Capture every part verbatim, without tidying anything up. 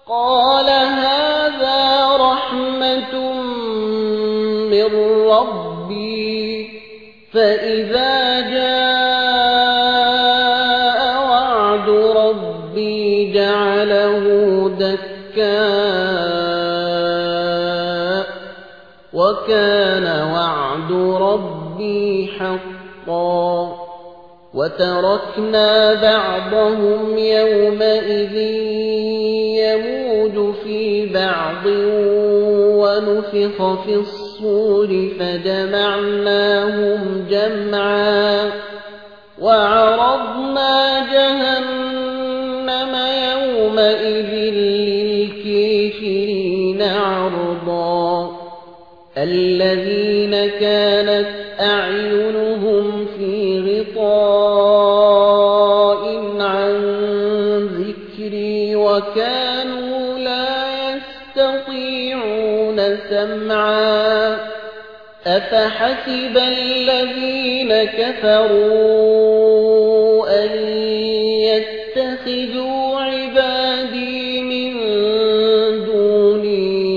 قال هذا رحمة من ربي فإذا جاء وعد ربي جعله دكاء وكان وعد ربي حقا وتركنا بعضهم يومئذ يموج في بعض ونفخ في الصور فجمعناهم جمعا وعرضنا جهنم يومئذ للكافرين عرضا الذين كانت أعينهم في غطاء عن ذكري وكانوا لا يستطيعون سمعا أفحسب الذين كفروا أن يتخذوا عبادي من دوني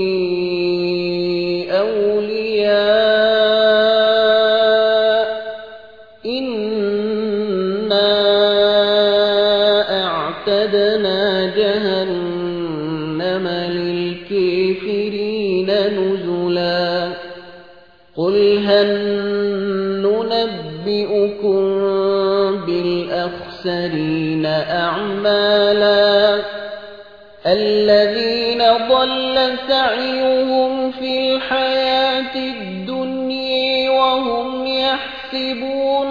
أولياء إنا أعتدنا جهنم للكافرين نزلا قل هل ننبئكم بالأخسرين أعمالا الذين ضل سعيهم في الحياة الدنيا وهم يحسبون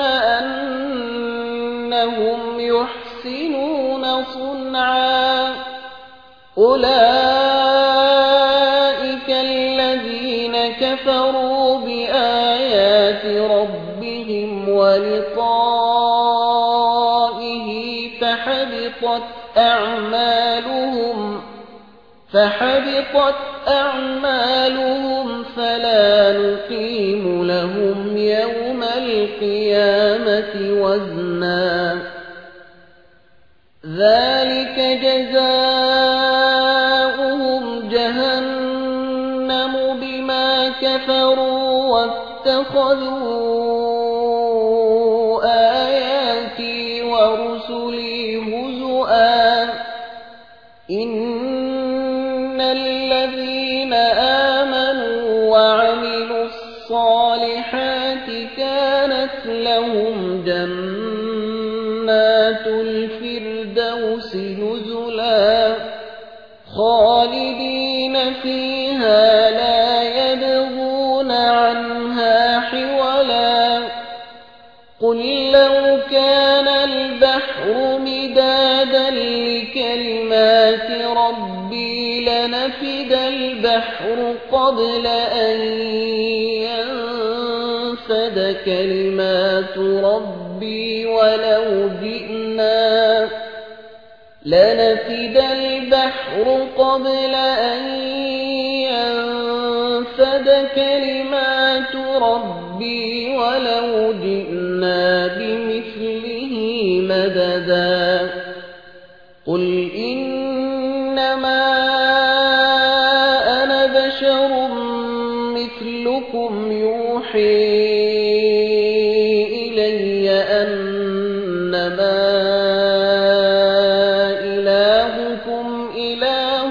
أنهم يحسنون صنعا أولئك الذين كفروا بآيات ربهم ولقائه فحبطت أعمالهم فحبطت أعمالهم فلا نقيم لهم يوم القيامة وزنا ذلك جزاؤهم جهنم بما كفروا واتخذوا آياتي ورسلي هزؤا إن الذين آمنوا وعملوا الصالحات كانت لهم جنات الفردوس نزلا خالدين فيها لا يبغون عنها حولا قل لو كان البحر مدادا لكلمات ربي لنفد البحر قبل أن ينفد كلمات ربي ولو جئنا لنفد البحر قبل أن ينفد كلمات ربي ولو جئنا بمثله مددا قل إنما أنا بشر مثلكم يوحي إلي أنما إلهكم إله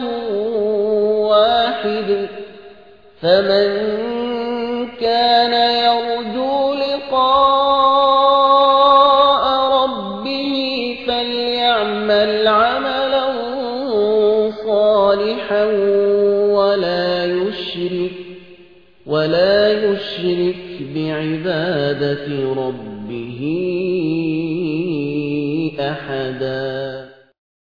واحد فمن كان يرجو لقاء ربه فليعمل عملا صالحا ولا يشرك ولا يشرك بعبادة ربه أحدا.